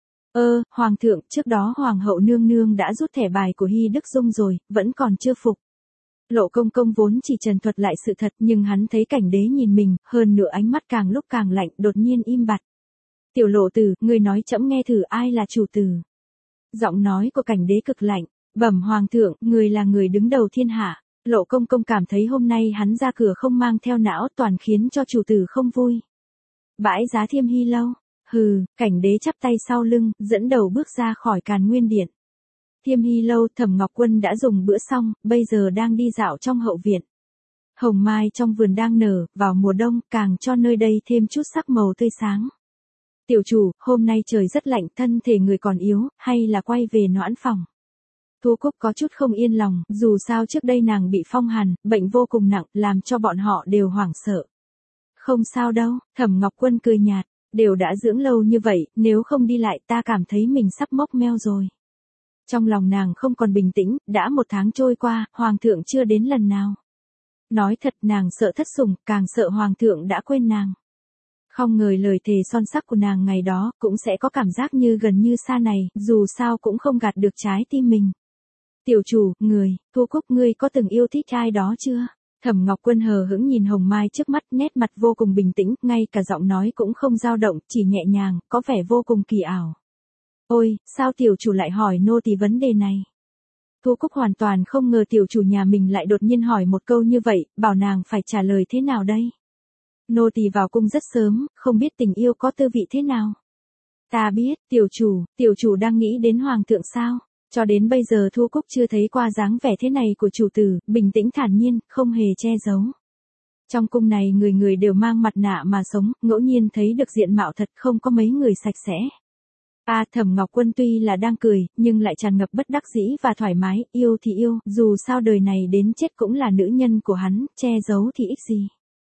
Ơ, hoàng thượng, trước đó hoàng hậu nương nương đã rút thẻ bài của Hy Đức Dung rồi, vẫn còn chưa phục. Lộ công công vốn chỉ trần thuật lại sự thật, nhưng hắn thấy cảnh đế nhìn mình, hơn nữa ánh mắt càng lúc càng lạnh, đột nhiên im bặt. Tiểu Lộ Tử, ngươi nói trẫm nghe thử ai là chủ tử. Giọng nói của cảnh đế cực lạnh, bẩm hoàng thượng, người là người đứng đầu thiên hạ. Lộ công công cảm thấy hôm nay hắn ra cửa không mang theo não, toàn khiến cho chủ tử không vui. Bãi giá Thiêm Hy lâu. Hừ, cảnh đế chắp tay sau lưng, dẫn đầu bước ra khỏi Càn Nguyên Điện. Thiêm Hy lâu, Thẩm Ngọc Quân đã dùng bữa xong, bây giờ đang đi dạo trong hậu viện. Hồng mai trong vườn đang nở, vào mùa đông, càng cho nơi đây thêm chút sắc màu tươi sáng. Tiểu chủ, hôm nay trời rất lạnh, thân thể người còn yếu, hay là quay về noãn phòng. Thu Cúc có chút không yên lòng, dù sao trước đây nàng bị phong hàn, bệnh vô cùng nặng, làm cho bọn họ đều hoảng sợ. Không sao đâu, Thẩm Ngọc Quân cười nhạt, đều đã dưỡng lâu như vậy, nếu không đi lại ta cảm thấy mình sắp mốc meo rồi. Trong lòng nàng không còn bình tĩnh, đã một tháng trôi qua, hoàng thượng chưa đến lần nào. Nói thật nàng sợ thất sủng, càng sợ hoàng thượng đã quên nàng. Không ngờ lời thề son sắc của nàng ngày đó, cũng sẽ có cảm giác như gần như xa này, dù sao cũng không gạt được trái tim mình. Tiểu chủ, người, Thu Cúc ngươi có từng yêu thích ai đó chưa? Thẩm Ngọc Quân hờ hững nhìn Hồng Mai trước mắt, nét mặt vô cùng bình tĩnh, ngay cả giọng nói cũng không dao động, chỉ nhẹ nhàng, có vẻ vô cùng kỳ ảo. Ôi, sao tiểu chủ lại hỏi nô tỳ vấn đề này? Thu Cúc hoàn toàn không ngờ tiểu chủ nhà mình lại đột nhiên hỏi một câu như vậy, bảo nàng phải trả lời thế nào đây? Nô tỳ vào cung rất sớm, không biết tình yêu có tư vị thế nào. Ta biết, tiểu chủ, tiểu chủ đang nghĩ đến hoàng thượng sao? Cho đến bây giờ Thu Cúc chưa thấy qua dáng vẻ thế này của chủ tử, bình tĩnh thản nhiên, không hề che giấu. Trong cung này người người đều mang mặt nạ mà sống, ngẫu nhiên thấy được diện mạo thật, không có mấy người sạch sẽ. À, Thẩm Ngọc Quân tuy là đang cười, nhưng lại tràn ngập bất đắc dĩ và thoải mái, yêu thì yêu, dù sao đời này đến chết cũng là nữ nhân của hắn, che giấu thì ích gì.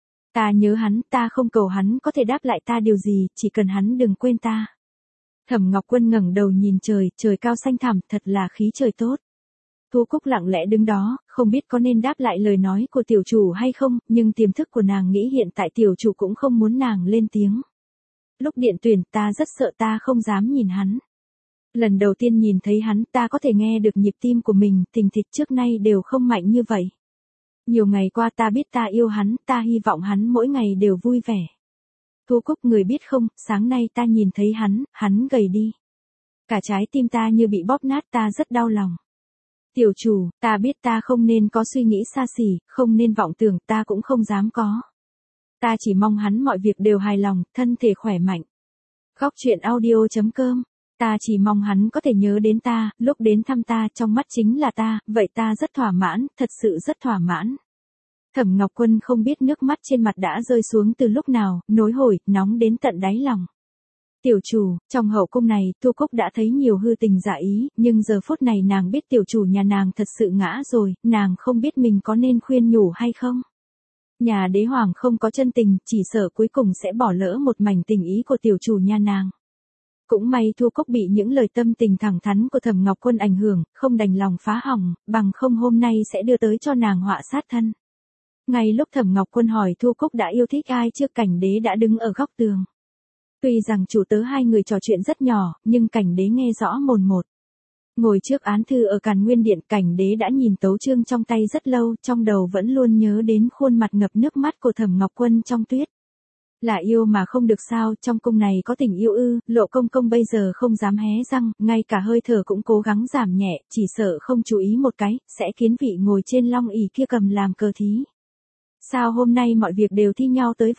Ta nhớ hắn, ta không cầu hắn có thể đáp lại ta điều gì, chỉ cần hắn đừng quên ta. Thẩm Ngọc Quân ngẩng đầu nhìn trời, trời cao xanh thẳm, thật là khí trời tốt. Thu Cúc lặng lẽ đứng đó, không biết có nên đáp lại lời nói của tiểu chủ hay không, nhưng tiềm thức của nàng nghĩ hiện tại tiểu chủ cũng không muốn nàng lên tiếng. Lúc điện tuyển ta rất sợ, ta không dám nhìn hắn. Lần đầu tiên nhìn thấy hắn, ta có thể nghe được nhịp tim của mình, thình thịch, trước nay đều không mạnh như vậy. Nhiều ngày qua ta biết ta yêu hắn, ta hy vọng hắn mỗi ngày đều vui vẻ. Thu Cúc, người biết không, sáng nay ta nhìn thấy hắn, hắn gầy đi. Cả trái tim ta như bị bóp nát, ta rất đau lòng. Tiểu chủ, ta biết ta không nên có suy nghĩ xa xỉ, không nên vọng tưởng, ta cũng không dám có. Ta chỉ mong hắn mọi việc đều hài lòng, thân thể khỏe mạnh. Góc truyện audio chấm com. Ta chỉ mong hắn có thể nhớ đến ta, lúc đến thăm ta, trong mắt chính là ta, vậy ta rất thỏa mãn, thật sự rất thỏa mãn. Thẩm Ngọc Quân không biết nước mắt trên mặt đã rơi xuống từ lúc nào, nối hổi, nóng đến tận đáy lòng. Tiểu chủ, trong hậu cung này, Thu Cúc đã thấy nhiều hư tình giả ý, nhưng giờ phút này nàng biết tiểu chủ nhà nàng thật sự ngã rồi, nàng không biết mình có nên khuyên nhủ hay không. Nhà đế hoàng không có chân tình, chỉ sợ cuối cùng sẽ bỏ lỡ một mảnh tình ý của tiểu chủ nhà nàng. Cũng may Thu Cúc bị những lời tâm tình thẳng thắn của Thẩm Ngọc Quân ảnh hưởng, không đành lòng phá hỏng, bằng không hôm nay sẽ đưa tới cho nàng họa sát thân. Ngay lúc Thẩm Ngọc Quân hỏi Thu Cúc đã yêu thích ai chưa, cảnh đế đã đứng ở góc tường. Tuy rằng chủ tớ hai người trò chuyện rất nhỏ, nhưng cảnh đế nghe rõ mồn một. Ngồi trước án thư ở Càn Nguyên Điện, cảnh đế đã nhìn tấu chương trong tay rất lâu, trong đầu vẫn luôn nhớ đến khuôn mặt ngập nước mắt của Thẩm Ngọc Quân trong tuyết. Là yêu mà không được sao, trong cung này có tình yêu ư? Lộ công công bây giờ không dám hé răng, ngay cả hơi thở cũng cố gắng giảm nhẹ, chỉ sợ không chú ý một cái, sẽ khiến vị ngồi trên long ỷ kia cầm làm cờ thí. Sao hôm nay mọi việc đều thi nhau tới vậy?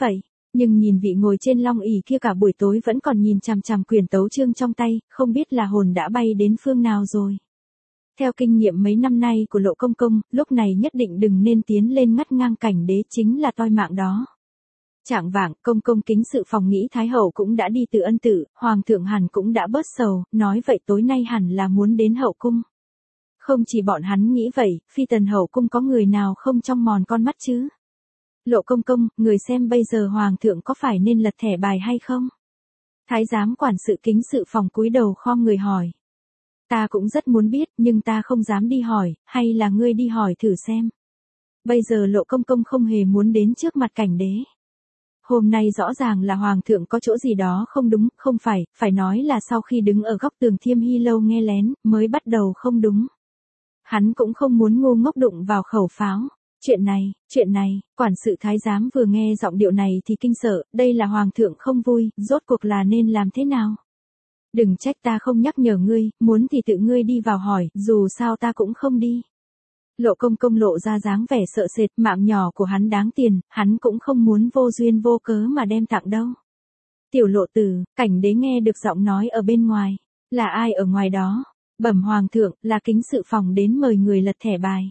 Nhưng nhìn vị ngồi trên long ỷ kia cả buổi tối vẫn còn nhìn chằm chằm quyển tấu chương trong tay, không biết là hồn đã bay đến phương nào rồi. Theo kinh nghiệm mấy năm nay của Lộ Công Công, lúc này nhất định đừng nên tiến lên ngắt ngang cảnh đế, chính là toi mạng đó. Chạng vạng, Công Công kính sự phòng nghĩ Thái Hậu cũng đã đi từ ân tự, Hoàng thượng hẳn cũng đã bớt sầu, nói vậy tối nay hẳn là muốn đến hậu cung. Không chỉ bọn hắn nghĩ vậy, phi tần hậu cung có người nào không trong mòn con mắt chứ? Lộ Công Công, người xem bây giờ Hoàng thượng có phải nên lật thẻ bài hay không? Thái giám quản sự kính sự phòng cúi đầu khom người hỏi. Ta cũng rất muốn biết, nhưng ta không dám đi hỏi, hay là ngươi đi hỏi thử xem. Bây giờ Lộ Công Công không hề muốn đến trước mặt cảnh đế. Hôm nay rõ ràng là Hoàng thượng có chỗ gì đó không đúng, không phải, phải nói là sau khi đứng ở góc tường Thiêm Hy Lâu nghe lén, mới bắt đầu không đúng. Hắn cũng không muốn ngu ngốc đụng vào khẩu pháo. Chuyện này, chuyện này, quản sự thái giám vừa nghe giọng điệu này thì kinh sợ, đây là Hoàng thượng không vui, rốt cuộc là nên làm thế nào? Đừng trách ta không nhắc nhở ngươi, muốn thì tự ngươi đi vào hỏi, dù sao ta cũng không đi. Lộ Công Công lộ ra dáng vẻ sợ sệt, mạng nhỏ của hắn đáng tiền, hắn cũng không muốn vô duyên vô cớ mà đem tặng đâu. Tiểu Lộ tử, cảnh đế nghe được giọng nói ở bên ngoài. Là ai ở ngoài đó? Bẩm Hoàng thượng, là kính sự phòng đến mời người lật thẻ bài.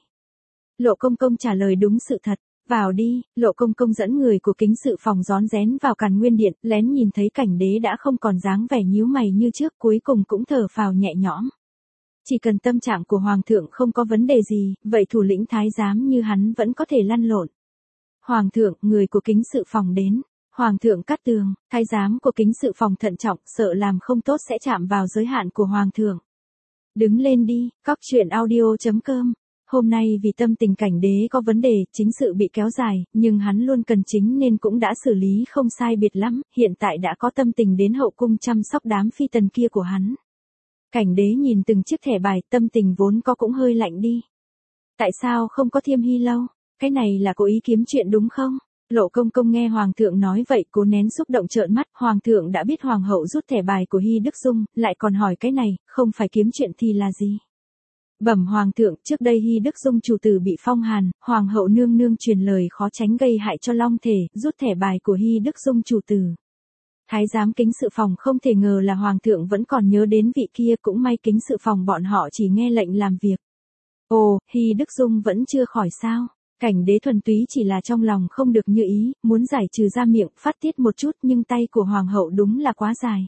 Lộ Công Công trả lời đúng sự thật. Vào đi, Lộ Công Công dẫn người của kính sự phòng rón rén vào Càn Nguyên Điện, lén nhìn thấy cảnh đế đã không còn dáng vẻ nhíu mày như trước, cuối cùng cũng thở phào nhẹ nhõm. Chỉ cần tâm trạng của Hoàng thượng không có vấn đề gì, vậy thủ lĩnh thái giám như hắn vẫn có thể lăn lộn. Hoàng thượng, người của kính sự phòng đến. Hoàng thượng cắt tường, thái giám của kính sự phòng thận trọng, sợ làm không tốt sẽ chạm vào giới hạn của Hoàng thượng. Đứng lên đi, cóc truyện audio chấm com. Hôm nay vì tâm tình cảnh đế có vấn đề, chính sự bị kéo dài, nhưng hắn luôn cần chính nên cũng đã xử lý không sai biệt lắm, hiện tại đã có tâm tình đến hậu cung chăm sóc đám phi tần kia của hắn. Cảnh đế nhìn từng chiếc thẻ bài, tâm tình vốn có cũng hơi lạnh đi. Tại sao không có Thiêm Hy Lâu? Cái này là cố ý kiếm chuyện đúng không? Lộ Công Công nghe Hoàng thượng nói vậy cố nén xúc động trợn mắt, Hoàng thượng đã biết Hoàng hậu rút thẻ bài của Hy Đức Dung, lại còn hỏi cái này, không phải kiếm chuyện thì là gì? Bẩm Hoàng thượng, trước đây Hy Đức Dung chủ tử bị phong hàn, Hoàng hậu nương nương truyền lời khó tránh gây hại cho long thể, rút thẻ bài của Hy Đức Dung chủ tử. Thái giám kính sự phòng không thể ngờ là Hoàng thượng vẫn còn nhớ đến vị kia, cũng may kính sự phòng bọn họ chỉ nghe lệnh làm việc. Ồ, Hy Đức Dung vẫn chưa khỏi sao? Cảnh đế thuần túy chỉ là trong lòng không được như ý, muốn giải trừ ra miệng, phát tiết một chút nhưng tay của Hoàng hậu đúng là quá dài.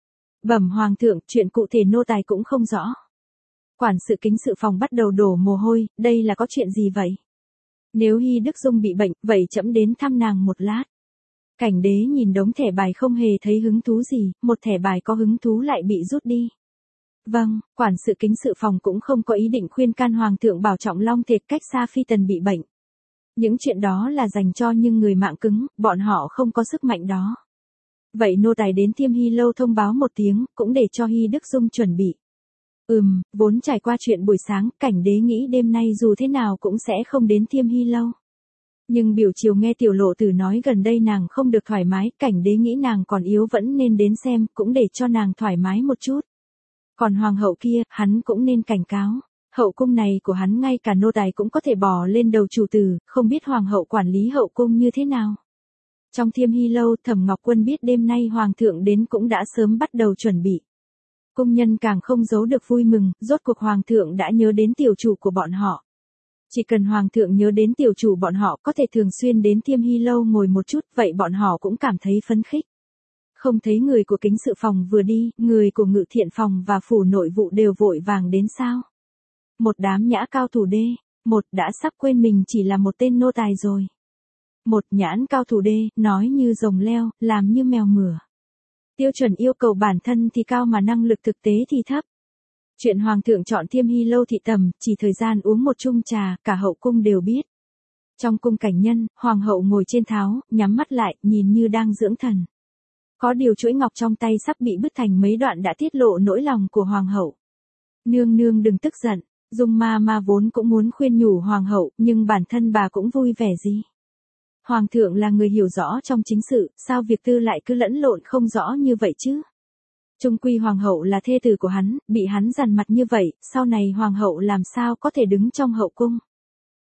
Bẩm Hoàng thượng, chuyện cụ thể nô tài cũng không rõ. Quản sự kính sự phòng bắt đầu đổ mồ hôi, đây là có chuyện gì vậy? Nếu Hy Đức Dung bị bệnh, vậy trẫm đến thăm nàng một lát. Cảnh đế nhìn đống thẻ bài không hề thấy hứng thú gì, một thẻ bài có hứng thú lại bị rút đi. Vâng, quản sự kính sự phòng cũng không có ý định khuyên can Hoàng thượng bảo trọng long thể cách xa phi tần bị bệnh. Những chuyện đó là dành cho những người mạng cứng, bọn họ không có sức mạnh đó. Vậy nô tài đến Thiêm Hy Lâu thông báo một tiếng, cũng để cho Hy Đức Dung chuẩn bị. Ừm, vốn trải qua chuyện buổi sáng, cảnh đế nghĩ đêm nay dù thế nào cũng sẽ không đến Thiêm Hy Lâu. Nhưng biểu chiều nghe Tiểu Lộ tử nói gần đây nàng không được thoải mái, cảnh đế nghĩ nàng còn yếu vẫn nên đến xem, cũng để cho nàng thoải mái một chút. Còn Hoàng hậu kia, hắn cũng nên cảnh cáo. Hậu cung này của hắn ngay cả nô tài cũng có thể bỏ lên đầu chủ tử, không biết Hoàng hậu quản lý hậu cung như thế nào. Trong Thiêm Hy Lâu, Thẩm Ngọc Quân biết đêm nay Hoàng thượng đến cũng đã sớm bắt đầu chuẩn bị. Cung nhân càng không giấu được vui mừng, rốt cuộc Hoàng thượng đã nhớ đến tiểu chủ của bọn họ. Chỉ cần Hoàng thượng nhớ đến tiểu chủ bọn họ có thể thường xuyên đến Thiêm Hy Lâu ngồi một chút, vậy bọn họ cũng cảm thấy phấn khích. Không thấy người của kính sự phòng vừa đi, người của ngự thiện phòng và phủ nội vụ đều vội vàng đến sao? Một đám nhã cao thủ đê, một đã sắp quên mình chỉ là một tên nô tài rồi. Một nhãn cao thủ đê, nói như rồng leo, làm như mèo mửa. Tiêu chuẩn yêu cầu bản thân thì cao mà năng lực thực tế thì thấp. Chuyện Hoàng thượng chọn Thiêm Hy Lâu thị tầm, chỉ thời gian uống một chung trà, cả hậu cung đều biết. Trong cung cảnh nhân, Hoàng hậu ngồi trên tháo, nhắm mắt lại, nhìn như đang dưỡng thần. Có điều chuỗi ngọc trong tay sắp bị bứt thành mấy đoạn đã tiết lộ nỗi lòng của Hoàng hậu. Nương nương đừng tức giận, Dung ma ma vốn cũng muốn khuyên nhủ Hoàng hậu, nhưng bản thân bà cũng vui vẻ gì. Hoàng thượng là người hiểu rõ trong chính sự, sao việc tư lại cứ lẫn lộn không rõ như vậy chứ? Trung quy Hoàng hậu là thê tử của hắn, bị hắn dằn mặt như vậy, sau này Hoàng hậu làm sao có thể đứng trong hậu cung?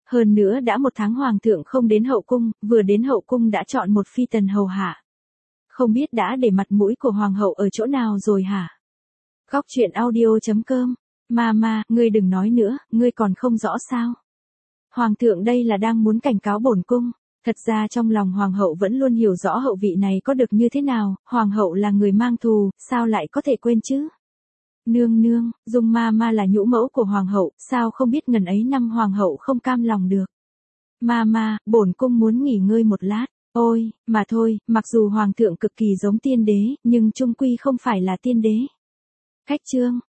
Hơn nữa đã một tháng hoàng thượng không đến hậu cung, vừa đến hậu cung đã chọn một phi tần hầu hạ. Không biết đã để mặt mũi của hoàng hậu ở chỗ nào rồi hả? Góc truyện audio chấm com. Mama, ngươi đừng nói nữa, ngươi còn không rõ sao? Hoàng thượng đây là đang muốn cảnh cáo bổn cung. Thật ra trong lòng hoàng hậu vẫn luôn hiểu rõ hậu vị này có được như thế nào, hoàng hậu là người mang thù, sao lại có thể quên chứ? Nương nương, Dung Mama là nhũ mẫu của hoàng hậu, sao không biết ngần ấy năm hoàng hậu không cam lòng được. Mama, bổn cung muốn nghỉ ngơi một lát. Ôi, mà thôi, mặc dù hoàng thượng cực kỳ giống tiên đế, nhưng chung quy không phải là tiên đế. Khách chương.